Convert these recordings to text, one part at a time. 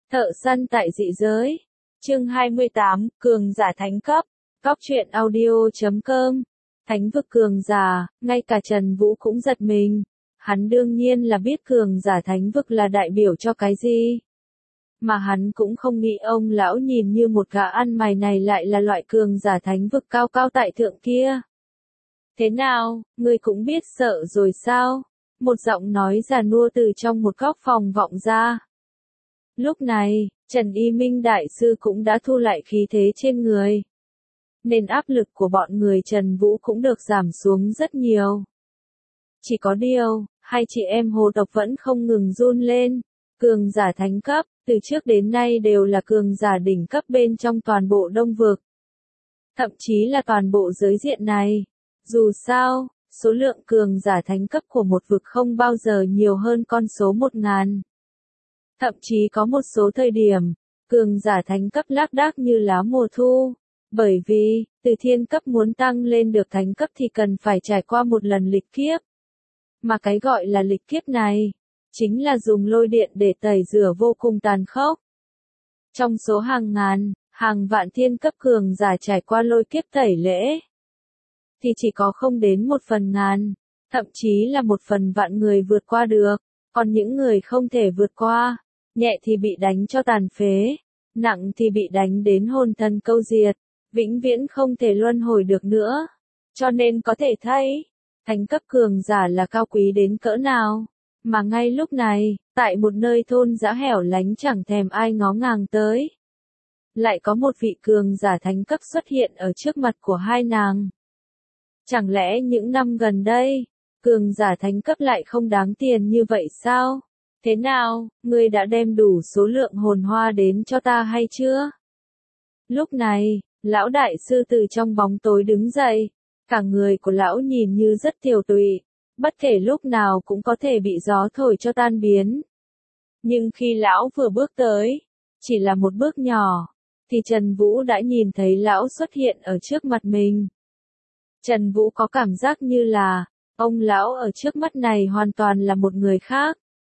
Thợ săn tại dị giới. Chương 28, cường giả thánh cấp. Góc truyện audio.com. Thánh vực cường giả, ngay cả Trần Vũ cũng giật mình. Hắn đương nhiên là biết cường giả thánh vực là đại biểu cho cái gì. Mà hắn cũng không nghĩ ông lão nhìn như một gã ăn mày này lại là loại cường giả thánh vực cao cao tại thượng kia. Thế nào, ngươi cũng biết sợ rồi sao? Một giọng nói già nua từ trong một góc phòng vọng ra. Lúc này, Trần Y Minh Đại Sư cũng đã thu lại khí thế trên người. Nên áp lực của bọn người Trần Vũ cũng được giảm xuống rất nhiều. Chỉ có điều, hai chị em hồ tộc vẫn không ngừng run lên. Cường giả thánh cấp, từ trước đến nay đều là cường giả đỉnh cấp bên trong toàn bộ Đông Vực. Thậm chí là toàn bộ giới diện này. Dù sao, số lượng cường giả thánh cấp của một vực không bao giờ nhiều hơn con số 1000. Thậm chí có một số thời điểm, cường giả thánh cấp lác đác như lá mùa thu. Bởi vì, từ thiên cấp muốn tăng lên được thánh cấp thì cần phải trải qua một lần lịch kiếp. Mà cái gọi là lịch kiếp này, chính là dùng lôi điện để tẩy rửa vô cùng tàn khốc. Trong số hàng ngàn, hàng vạn thiên cấp cường giả trải qua lôi kiếp tẩy lễ, thì chỉ có không đến 1/1000, thậm chí là 1/1000 người vượt qua được. Còn những người không thể vượt qua, nhẹ thì bị đánh cho tàn phế, nặng thì bị đánh đến hồn thân câu diệt, vĩnh viễn không thể luân hồi được nữa. Cho nên có thể thấy, thánh cấp cường giả là cao quý đến cỡ nào. Mà ngay lúc này, tại một nơi thôn dã hẻo lánh chẳng thèm ai ngó ngàng tới, lại có một vị cường giả thánh cấp xuất hiện ở trước mặt của hai nàng. Chẳng lẽ những năm gần đây, cường giả thánh cấp lại không đáng tiền như vậy sao? Thế nào, ngươi đã đem đủ số lượng hồn hoa đến cho ta hay chưa? Lúc này, lão đại sư từ trong bóng tối đứng dậy, cả người của lão nhìn như rất tiều tụy, bất kể lúc nào cũng có thể bị gió thổi cho tan biến. Nhưng khi lão vừa bước tới, chỉ là một bước nhỏ, thì Trần Vũ đã nhìn thấy lão xuất hiện ở trước mặt mình. Trần Vũ có cảm giác như là, ông lão ở trước mắt này hoàn toàn là một người khác.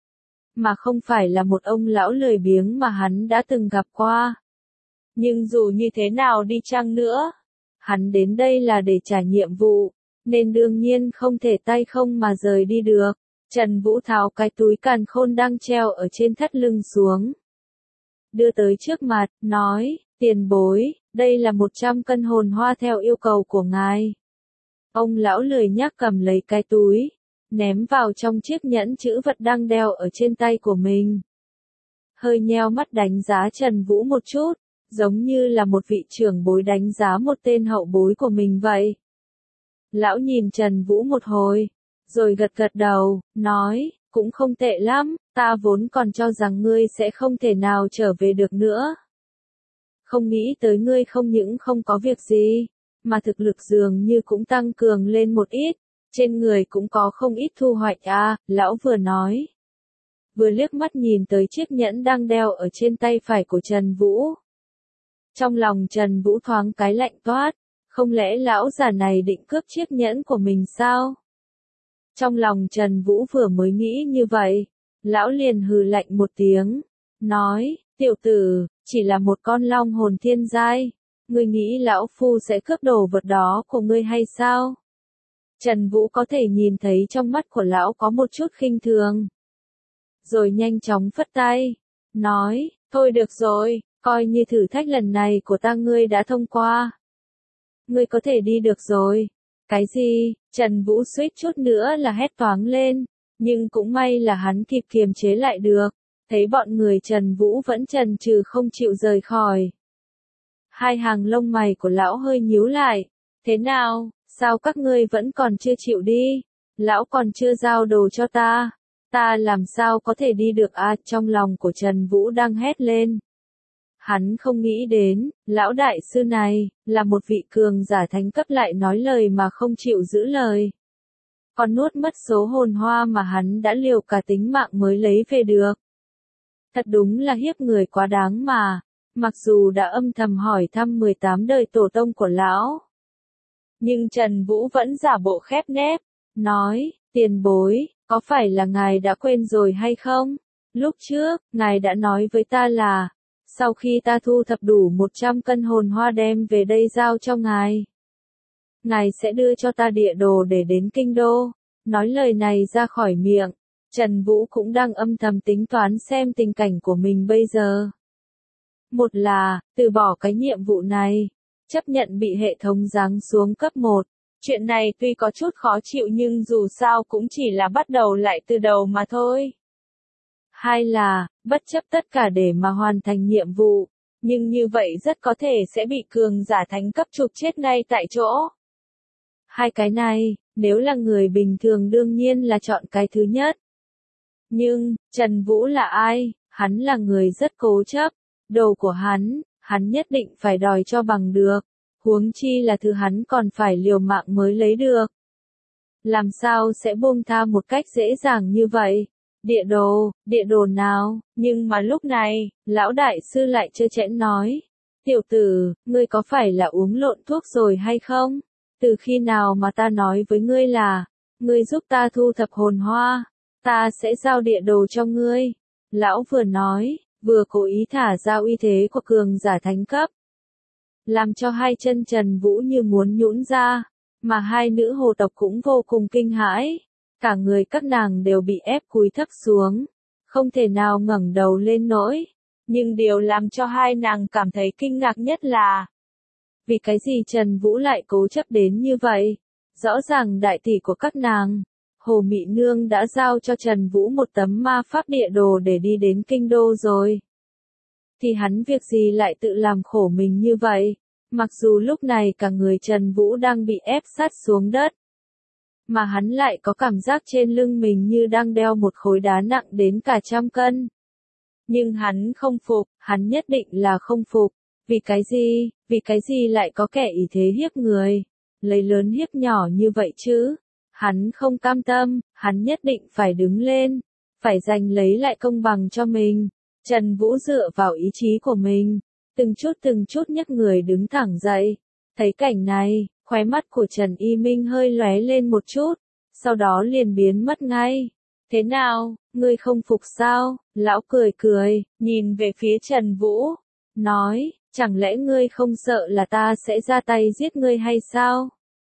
Mà không phải là một ông lão lười biếng mà hắn đã từng gặp qua. Nhưng dù như thế nào đi chăng nữa, hắn đến đây là để trả nhiệm vụ, nên đương nhiên không thể tay không mà rời đi được. Trần Vũ tháo cái túi càn khôn đang treo ở trên thắt lưng xuống, đưa tới trước mặt, nói, tiền bối, đây là 100 cân hồn hoa theo yêu cầu của ngài. Ông lão lười nhác cầm lấy cái túi, ném vào trong chiếc nhẫn chữ vật đang đeo ở trên tay của mình. Hơi nheo mắt đánh giá Trần Vũ một chút, giống như là một vị trưởng bối đánh giá một tên hậu bối của mình vậy. Lão nhìn Trần Vũ một hồi, rồi gật gật đầu, nói, cũng không tệ lắm, ta vốn còn cho rằng ngươi sẽ không thể nào trở về được nữa. Không nghĩ tới ngươi không những không có việc gì, mà thực lực dường như cũng tăng cường lên một ít, trên người cũng có không ít thu hoạch à, lão vừa nói. Vừa liếc mắt nhìn tới chiếc nhẫn đang đeo ở trên tay phải của Trần Vũ. Trong lòng Trần Vũ thoáng cái lạnh toát, không lẽ lão già này định cướp chiếc nhẫn của mình sao? Trong lòng Trần Vũ vừa mới nghĩ như vậy, lão liền hừ lạnh một tiếng, nói, tiểu tử, chỉ là một con long hồn thiên giai, ngươi nghĩ lão phu sẽ cướp đồ vật đó của ngươi hay sao? Trần Vũ có thể nhìn thấy trong mắt của lão có một chút khinh thường. Rồi nhanh chóng phất tay, nói, thôi được rồi, coi như thử thách lần này của ta ngươi đã thông qua. Ngươi có thể đi được rồi. Cái gì? Trần Vũ suýt chút nữa là hét toáng lên, nhưng cũng may là hắn kịp kiềm chế lại được, thấy bọn người Trần Vũ vẫn chần chừ không chịu rời khỏi. Hai hàng lông mày của lão hơi nhíu lại, thế nào, sao các ngươi vẫn còn chưa chịu đi? Lão còn chưa giao đồ cho ta làm sao có thể đi được à? Trong lòng của Trần Vũ đang hét lên. Hắn không nghĩ đến, lão đại sư này, là một vị cường giả thánh cấp lại nói lời mà không chịu giữ lời. Còn nuốt mất số hồn hoa mà hắn đã liều cả tính mạng mới lấy về được. Thật đúng là hiếp người quá đáng mà, mặc dù đã âm thầm hỏi thăm 18 đời tổ tông của lão. Nhưng Trần Vũ vẫn giả bộ khép nép, nói, tiền bối, có phải là ngài đã quên rồi hay không? Lúc trước, ngài đã nói với ta là, sau khi ta thu thập đủ 100 cân hồn hoa đem về đây giao cho ngài. Ngài sẽ đưa cho ta địa đồ để đến kinh đô. Nói lời này ra khỏi miệng, Trần Vũ cũng đang âm thầm tính toán xem tình cảnh của mình bây giờ. Một là, từ bỏ cái nhiệm vụ này, chấp nhận bị hệ thống giáng xuống cấp 1. Chuyện này tuy có chút khó chịu nhưng dù sao cũng chỉ là bắt đầu lại từ đầu mà thôi. Hai là, bất chấp tất cả để mà hoàn thành nhiệm vụ, nhưng như vậy rất có thể sẽ bị cường giả thánh cấp trục chết ngay tại chỗ. Hai cái này, nếu là người bình thường đương nhiên là chọn cái thứ nhất. Nhưng, Trần Vũ là ai? Hắn là người rất cố chấp. Đồ của hắn nhất định phải đòi cho bằng được. Huống chi là thứ hắn còn phải liều mạng mới lấy được. Làm sao sẽ buông tha một cách dễ dàng như vậy? Địa đồ nào? Nhưng mà lúc này, lão đại sư lại trơ trẽn nói. Tiểu tử, ngươi có phải là uống lộn thuốc rồi hay không? Từ khi nào mà ta nói với ngươi là, ngươi giúp ta thu thập hồn hoa, ta sẽ giao địa đồ cho ngươi. Lão vừa nói, vừa cố ý thả ra uy thế của cường giả thánh cấp. Làm cho hai chân Trần Vũ như muốn nhũn ra, mà hai nữ hồ tộc cũng vô cùng kinh hãi. Cả người các nàng đều bị ép cúi thấp xuống, không thể nào ngẩng đầu lên nổi. Nhưng điều làm cho hai nàng cảm thấy kinh ngạc nhất là, vì cái gì Trần Vũ lại cố chấp đến như vậy? Rõ ràng đại tỷ của các nàng, Hồ Mị Nương đã giao cho Trần Vũ một tấm ma pháp địa đồ để đi đến kinh đô rồi. Thì hắn việc gì lại tự làm khổ mình như vậy? Mặc dù lúc này cả người Trần Vũ đang bị ép sát xuống đất, mà hắn lại có cảm giác trên lưng mình như đang đeo một khối đá nặng đến cả 100 cân. Nhưng hắn không phục, hắn nhất định là không phục. Vì cái gì lại có kẻ ý thế hiếp người, lấy lớn hiếp nhỏ như vậy chứ? Hắn không cam tâm, hắn nhất định phải đứng lên, phải giành lấy lại công bằng cho mình. Trần Vũ dựa vào ý chí của mình, từng chút nhấc người đứng thẳng dậy. Thấy cảnh này, khóe mắt của Trần Y Minh hơi lóe lên một chút, sau đó liền biến mất ngay. Thế nào, ngươi không phục sao? Lão cười, nhìn về phía Trần Vũ, nói, chẳng lẽ ngươi không sợ là ta sẽ ra tay giết ngươi hay sao?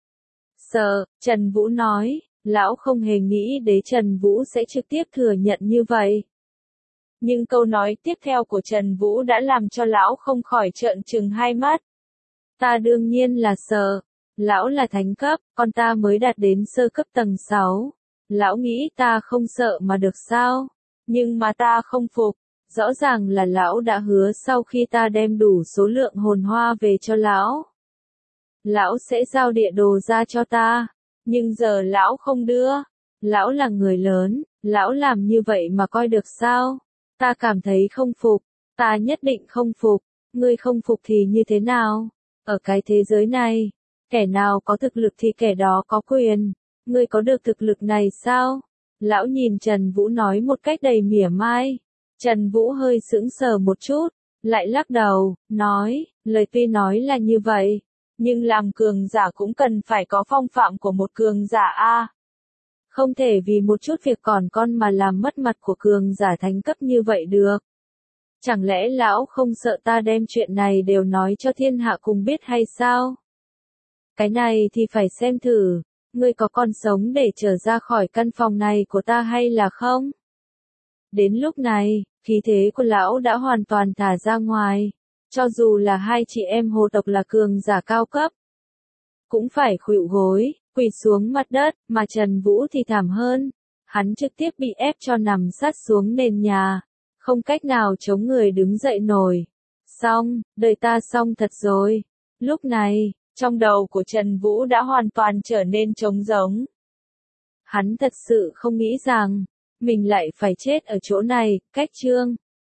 Sợ, Trần Vũ nói, lão không hề nghĩ đến Trần Vũ sẽ trực tiếp thừa nhận như vậy. Nhưng câu nói tiếp theo của Trần Vũ đã làm cho lão không khỏi trợn trừng hai mắt. Ta đương nhiên là sợ, lão là thánh cấp, còn ta mới đạt đến sơ cấp tầng 6. Lão nghĩ ta không sợ mà được sao? Nhưng mà ta không phục. Rõ ràng là lão đã hứa sau khi ta đem đủ số lượng hồn hoa về cho lão sẽ giao địa đồ ra cho ta. Nhưng giờ lão không đưa. Lão là người lớn, lão làm như vậy mà coi được sao? Ta cảm thấy không phục, ta nhất định không phục. Ngươi không phục thì như thế nào? Ở cái thế giới này, kẻ nào có thực lực thì kẻ đó có quyền. Ngươi có được thực lực này sao? Lão nhìn Trần Vũ nói một cách đầy mỉa mai. Trần Vũ hơi sững sờ một chút, lại lắc đầu, nói, lời tuy nói là như vậy, nhưng làm cường giả cũng cần phải có phong phạm của một cường giả a. Không thể vì một chút việc còn con mà làm mất mặt của cường giả thánh cấp như vậy được. Chẳng lẽ lão không sợ ta đem chuyện này đều nói cho thiên hạ cùng biết hay sao? Cái này thì phải xem thử, ngươi có còn sống để trở ra khỏi căn phòng này của ta hay là không? Đến lúc này, khí thế của lão đã hoàn toàn thả ra ngoài, cho dù là hai chị em hồ tộc là cường giả cao cấp, cũng phải khuỵu gối, quỳ xuống mặt đất, mà Trần Vũ thì thảm hơn, hắn trực tiếp bị ép cho nằm sát xuống nền nhà, không cách nào chống người đứng dậy nổi. Xong, đời ta xong thật rồi. Lúc này, trong đầu của Trần Vũ đã hoàn toàn trở nên trống rỗng. Hắn thật sự không nghĩ rằng, mình lại phải chết ở chỗ này, cách chương